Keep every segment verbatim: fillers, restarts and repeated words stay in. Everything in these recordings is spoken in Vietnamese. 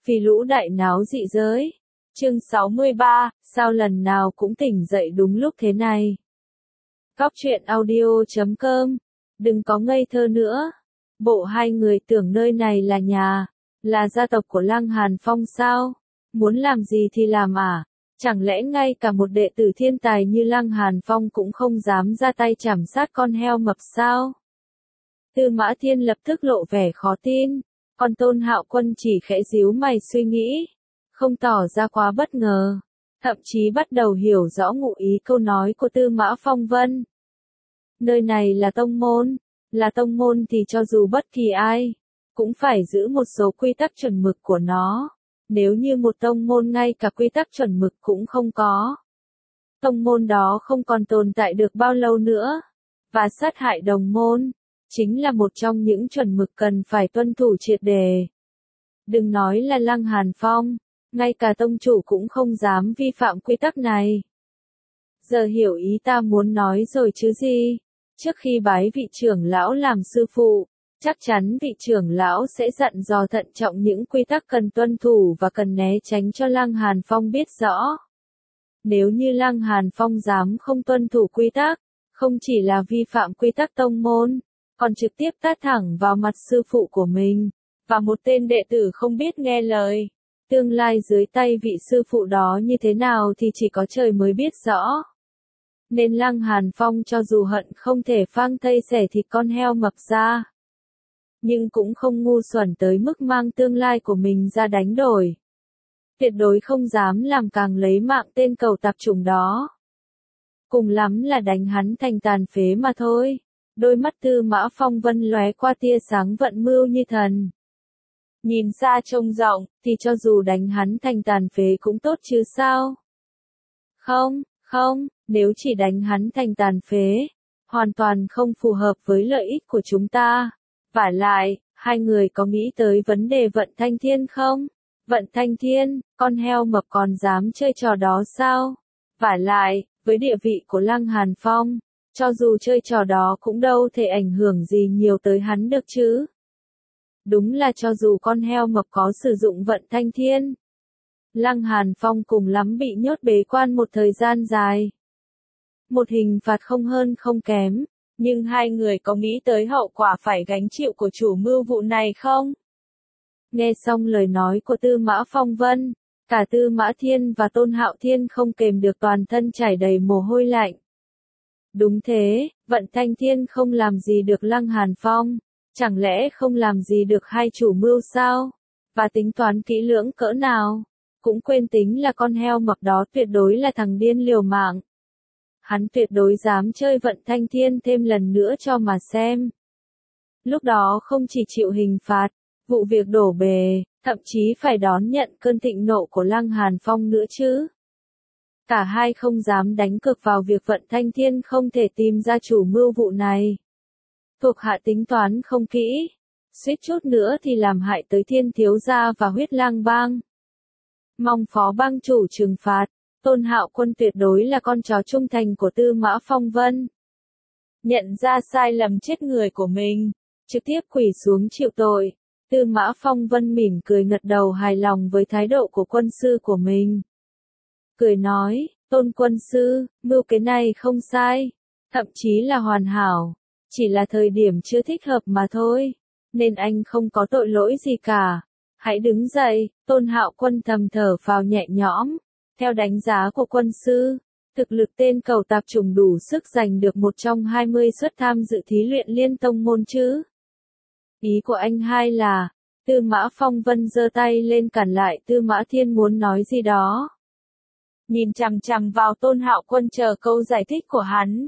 Vì lũ đại náo dị giới. Chương sáu mươi ba, sao lần nào cũng tỉnh dậy đúng lúc thế này. Cóc truyện audio chấm com. Đừng có ngây thơ nữa. Bộ hai người tưởng nơi này là nhà, là gia tộc của Lăng Hàn Phong sao? Muốn làm gì thì làm à? Chẳng lẽ ngay cả một đệ tử thiên tài như Lăng Hàn Phong cũng không dám ra tay chảm sát con heo mập sao? Tư Mã Thiên lập tức lộ vẻ khó tin, còn Tôn Hạo Quân chỉ khẽ díu mày suy nghĩ, không tỏ ra quá bất ngờ, thậm chí bắt đầu hiểu rõ ngụ ý câu nói của Tư Mã Phong Vân. Nơi này là tông môn, là tông môn thì cho dù bất kỳ ai, cũng phải giữ một số quy tắc chuẩn mực của nó. Nếu như một tông môn ngay cả quy tắc chuẩn mực cũng không có, tông môn đó không còn tồn tại được bao lâu nữa, và sát hại đồng môn, chính là một trong những chuẩn mực cần phải tuân thủ triệt đề. Đừng nói là Lăng Hàn Phong, ngay cả tông chủ cũng không dám vi phạm quy tắc này. Giờ hiểu ý ta muốn nói rồi chứ gì? Trước khi bái vị trưởng lão làm sư phụ, chắc chắn vị trưởng lão sẽ dặn dò thận trọng những quy tắc cần tuân thủ và cần né tránh cho Lăng Hàn Phong biết rõ. Nếu như Lăng Hàn Phong dám không tuân thủ quy tắc, không chỉ là vi phạm quy tắc tông môn, còn trực tiếp tát thẳng vào mặt sư phụ của mình, và một tên đệ tử không biết nghe lời. Tương lai dưới tay vị sư phụ đó như thế nào thì chỉ có trời mới biết rõ. Nên Lăng Hàn Phong cho dù hận không thể phang thây xẻ thịt con heo mập ra, nhưng cũng không ngu xuẩn tới mức mang tương lai của mình ra đánh đổi. Tuyệt đối không dám làm càng lấy mạng tên cầu tạp chủng đó. Cùng lắm là đánh hắn thành tàn phế mà thôi. Đôi mắt Tư Mã Phong Vân lóe qua tia sáng vận mưu như thần. Nhìn xa trông rộng, thì cho dù đánh hắn thành tàn phế cũng tốt chứ sao? Không, không, nếu chỉ đánh hắn thành tàn phế, hoàn toàn không phù hợp với lợi ích của chúng ta. Vả lại, hai người có nghĩ tới vấn đề Vận Thanh Thiên không? Vận Thanh Thiên, con heo mập còn dám chơi trò đó sao? Vả lại, với địa vị của Lăng Hàn Phong, cho dù chơi trò đó cũng đâu thể ảnh hưởng gì nhiều tới hắn được chứ. Đúng là cho dù con heo mập có sử dụng Vận Thanh Thiên, Lăng Hàn Phong cùng lắm bị nhốt bế quan một thời gian dài. Một hình phạt không hơn không kém. Nhưng hai người có nghĩ tới hậu quả phải gánh chịu của chủ mưu vụ này không? Nghe xong lời nói của Tư Mã Phong Vân, cả Tư Mã Thiên và Tôn Hạo Thiên không kềm được toàn thân chảy đầy mồ hôi lạnh. Đúng thế, Vận Thanh Thiên không làm gì được Lăng Hàn Phong, chẳng lẽ không làm gì được hai chủ mưu sao? Và tính toán kỹ lưỡng cỡ nào? Cũng quên tính là con heo mập đó tuyệt đối là thằng điên liều mạng. Hắn tuyệt đối dám chơi Vận Thanh Thiên thêm lần nữa cho mà xem. Lúc đó không chỉ chịu hình phạt, vụ việc đổ bề, thậm chí phải đón nhận cơn thịnh nộ của Lăng Hàn Phong nữa chứ. Cả hai không dám đánh cược vào việc Vận Thanh Thiên không thể tìm ra chủ mưu vụ này. Thuộc hạ tính toán không kỹ, suýt chút nữa thì làm hại tới Thiên thiếu gia và Huyết Lang bang. Mong phó bang chủ trừng phạt. Tôn Hạo Quân tuyệt đối là con chó trung thành của Tư Mã Phong Vân. Nhận ra sai lầm chết người của mình, trực tiếp quỳ xuống chịu tội. Tư Mã Phong Vân mỉm cười gật đầu hài lòng với thái độ của quân sư của mình. Cười nói, Tôn quân sư, mưu cái này không sai, thậm chí là hoàn hảo, chỉ là thời điểm chưa thích hợp mà thôi, nên anh không có tội lỗi gì cả. Hãy đứng dậy. Tôn Hạo Quân thầm thở phào nhẹ nhõm. Theo đánh giá của quân sư, thực lực tên cầu tạp chủng đủ sức giành được một trong hai mươi suất tham dự thí luyện liên tông môn chứ. Ý của anh hai là, Tư Mã Phong Vân giơ tay lên cản lại Tư Mã Thiên muốn nói gì đó. Nhìn chằm chằm vào Tôn Hạo Quân chờ câu giải thích của hắn.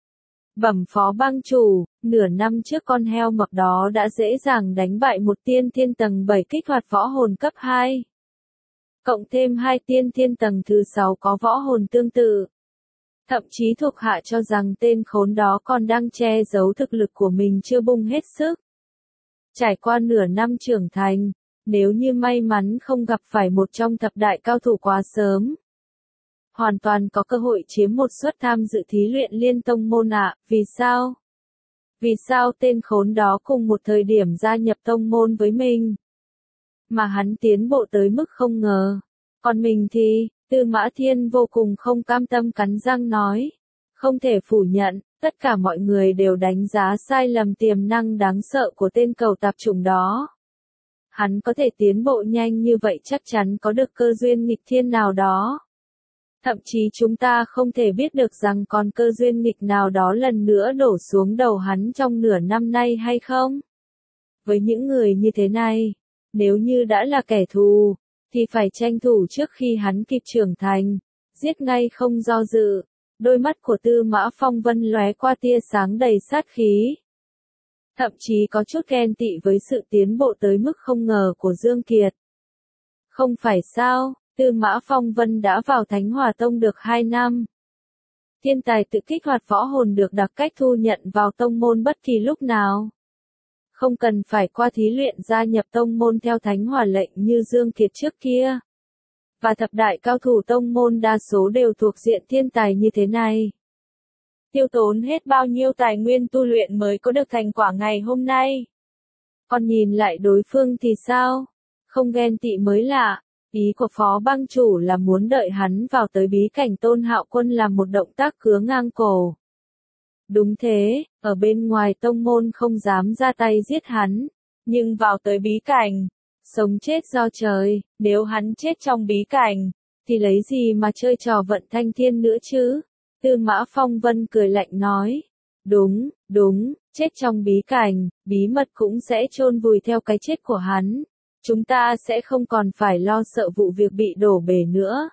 Bẩm phó bang chủ, nửa năm trước con heo mập đó đã dễ dàng đánh bại một tiên thiên tầng bảy kích hoạt võ hồn cấp hai. Cộng thêm hai tiên thiên tầng thứ sáu có võ hồn tương tự. Thậm chí thuộc hạ cho rằng tên khốn đó còn đang che giấu thực lực của mình chưa bung hết sức. Trải qua nửa năm trưởng thành, nếu như may mắn không gặp phải một trong thập đại cao thủ quá sớm, hoàn toàn có cơ hội chiếm một suất tham dự thí luyện liên tông môn ạ. Vì sao? Vì sao tên khốn đó cùng một thời điểm gia nhập tông môn với mình? mà hắn tiến bộ tới mức không ngờ. Còn mình thì, Tư Mã Thiên vô cùng không cam tâm cắn răng nói. Không thể phủ nhận, tất cả mọi người đều đánh giá sai lầm tiềm năng đáng sợ của tên cầu tạp chủng đó. Hắn có thể tiến bộ nhanh như vậy chắc chắn có được cơ duyên nghịch thiên nào đó. Thậm chí chúng ta không thể biết được rằng còn cơ duyên nghịch nào đó lần nữa đổ xuống đầu hắn trong nửa năm nay hay không. Với những người như thế này, nếu như đã là kẻ thù, thì phải tranh thủ trước khi hắn kịp trưởng thành, giết ngay không do dự. Đôi mắt của Tư Mã Phong Vân lóe qua tia sáng đầy sát khí. Thậm chí có chút ghen tị với sự tiến bộ tới mức không ngờ của Dương Kiệt. Không phải sao, Tư Mã Phong Vân đã vào Thánh Hỏa Tông được hai năm. Thiên tài tự kích hoạt võ hồn được đặc cách thu nhận vào tông môn bất kỳ lúc nào. Không cần phải qua thí luyện gia nhập tông môn theo Thánh Hỏa lệnh như Dương Kiệt trước kia. Và thập đại cao thủ tông môn đa số đều thuộc diện thiên tài như thế này. Tiêu tốn hết bao nhiêu tài nguyên tu luyện mới có được thành quả ngày hôm nay. Còn nhìn lại đối phương thì sao? Không ghen tị mới lạ. Ý của Phó Bang chủ là muốn đợi hắn vào tới bí cảnh Tôn Hạo Quân làm một động tác cứa ngang cổ. Đúng thế, ở bên ngoài tông môn không dám ra tay giết hắn, nhưng vào tới bí cảnh, sống chết do trời, nếu hắn chết trong bí cảnh, thì lấy gì mà chơi trò vận thanh thiên nữa chứ? Tư Mã Phong Vân cười lạnh nói, đúng, đúng, chết trong bí cảnh, bí mật cũng sẽ chôn vùi theo cái chết của hắn. Chúng ta sẽ không còn phải lo sợ vụ việc bị đổ bể nữa.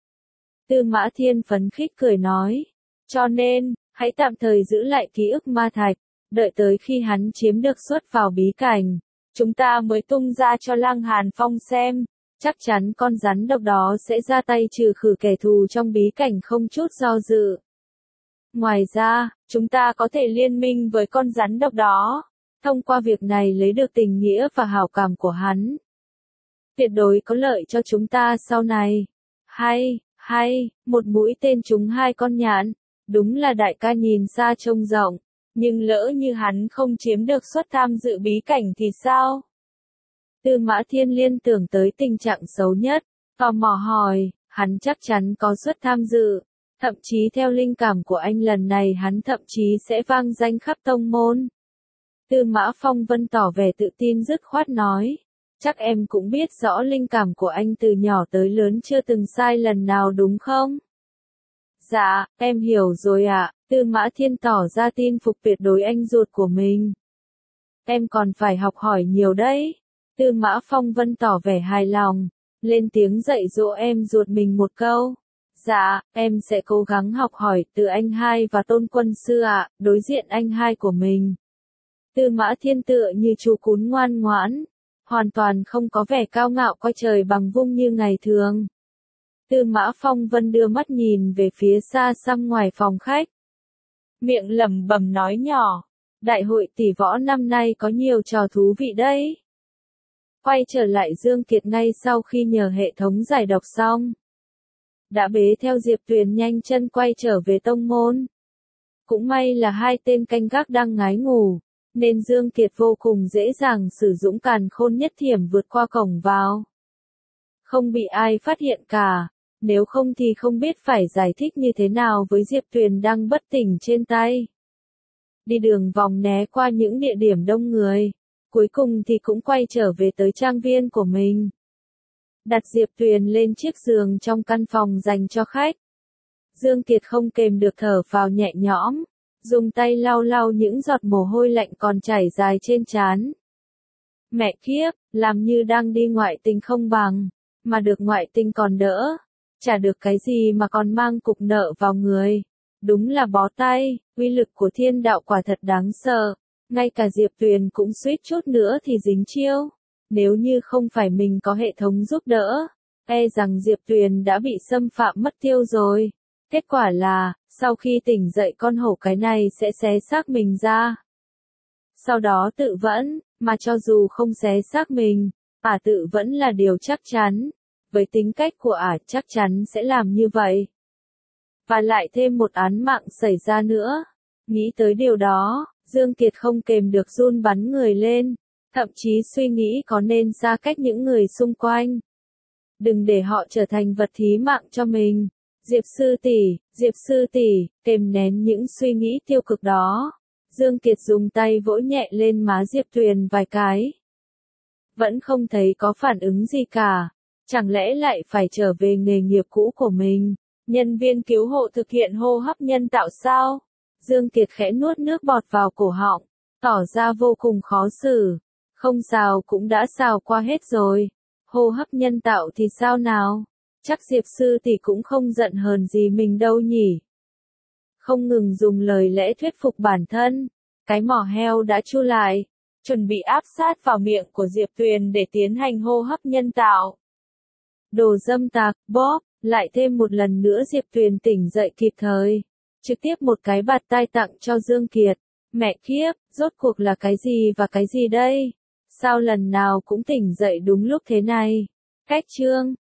Tư Mã Thiên phấn khích cười nói, cho nên, hãy tạm thời giữ lại ký ức ma thạch, đợi tới khi hắn chiếm được xuất vào bí cảnh. Chúng ta mới tung ra cho Lăng Hàn Phong xem, chắc chắn con rắn độc đó sẽ ra tay trừ khử kẻ thù trong bí cảnh không chút do dự. Ngoài ra, chúng ta có thể liên minh với con rắn độc đó, thông qua việc này lấy được tình nghĩa và hảo cảm của hắn. Tuyệt đối có lợi cho chúng ta sau này. Hay, hay, một mũi tên trúng hai con nhạn, đúng là đại ca nhìn xa trông rộng. Nhưng lỡ như hắn không chiếm được suất tham dự bí cảnh thì sao? Tư Mã Thiên liên tưởng tới tình trạng xấu nhất, tò mò hỏi, hắn chắc chắn có suất tham dự, thậm chí theo linh cảm của anh lần này hắn thậm chí sẽ vang danh khắp tông môn. Tư Mã Phong Vân tỏ vẻ tự tin dứt khoát nói, chắc em cũng biết rõ linh cảm của anh từ nhỏ tới lớn chưa từng sai lần nào đúng không? Dạ, em hiểu rồi ạ. Tư Mã Thiên tỏ ra tin phục tuyệt đối anh ruột của mình. Em còn phải học hỏi nhiều đấy. Tư Mã Phong Vân tỏ vẻ hài lòng, lên tiếng dạy dỗ em ruột mình một câu. Dạ, em sẽ cố gắng học hỏi từ anh hai và Tôn Quân Sư ạ, đối diện anh hai của mình. Tư Mã Thiên tựa như chú cún ngoan ngoãn, hoàn toàn không có vẻ cao ngạo coi trời bằng vung như ngày thường. Tư Mã Phong Vân đưa mắt nhìn về phía xa xăm ngoài phòng khách. Miệng lẩm bẩm nói nhỏ, đại hội tỷ võ năm nay có nhiều trò thú vị đấy. Quay trở lại Dương Kiệt ngay sau khi nhờ hệ thống giải độc xong. Đã bế theo Diệp Tuyền nhanh chân quay trở về tông môn. Cũng may là hai tên canh gác đang ngái ngủ, nên Dương Kiệt vô cùng dễ dàng sử dụng càn khôn nhất thiểm vượt qua cổng vào. Không bị ai phát hiện cả. Nếu không thì không biết phải giải thích như thế nào với Diệp Tuyền đang bất tỉnh trên tay. Đi đường vòng né qua những địa điểm đông người, cuối cùng thì cũng quay trở về tới trang viên của mình. Đặt Diệp Tuyền lên chiếc giường trong căn phòng dành cho khách. Dương Kiệt không kềm được thở phào nhẹ nhõm, dùng tay lau lau những giọt mồ hôi lạnh còn chảy dài trên trán. Mẹ kiếp, làm như đang đi ngoại tình không bằng, mà được ngoại tình còn đỡ. Chả được cái gì mà còn mang cục nợ vào người. Đúng là bó tay, uy lực của thiên đạo quả thật đáng sợ. Ngay cả Diệp Tuyền cũng suýt chút nữa thì dính chiêu. Nếu như không phải mình có hệ thống giúp đỡ, e rằng Diệp Tuyền đã bị xâm phạm mất tiêu rồi. Kết quả là, sau khi tỉnh dậy con hổ cái này sẽ xé xác mình ra. Sau đó tự vẫn, mà cho dù không xé xác mình, ả tự vẫn là điều chắc chắn. Với tính cách của ả chắc chắn sẽ làm như vậy. Và lại thêm một án mạng xảy ra nữa. Nghĩ tới điều đó, Dương Kiệt không kềm được run bắn người lên. Thậm chí suy nghĩ có nên xa cách những người xung quanh. Đừng để họ trở thành vật thí mạng cho mình. Diệp sư tỷ, Diệp sư tỷ, kìm nén những suy nghĩ tiêu cực đó. Dương Kiệt dùng tay vỗ nhẹ lên má Diệp Tuyền vài cái. Vẫn không thấy có phản ứng gì cả. Chẳng lẽ lại phải trở về nghề nghiệp cũ của mình? Nhân viên cứu hộ thực hiện hô hấp nhân tạo sao? Dương Kiệt khẽ nuốt nước bọt vào cổ họng, tỏ ra vô cùng khó xử. Không xào cũng đã xào qua hết rồi. Hô hấp nhân tạo thì sao nào? Chắc Diệp sư tỷ cũng không giận hờn gì mình đâu nhỉ? Không ngừng dùng lời lẽ thuyết phục bản thân, cái mỏ heo đã chu lại, chuẩn bị áp sát vào miệng của Diệp Tuyền để tiến hành hô hấp nhân tạo. Đồ dâm tặc, bóp, lại thêm một lần nữa Diệp Tuyền tỉnh dậy kịp thời. Trực tiếp một cái bạt tai tặng cho Dương Kiệt. Mẹ kiếp, rốt cuộc là cái gì và cái gì đây? Sao lần nào cũng tỉnh dậy đúng lúc thế này? Cách chương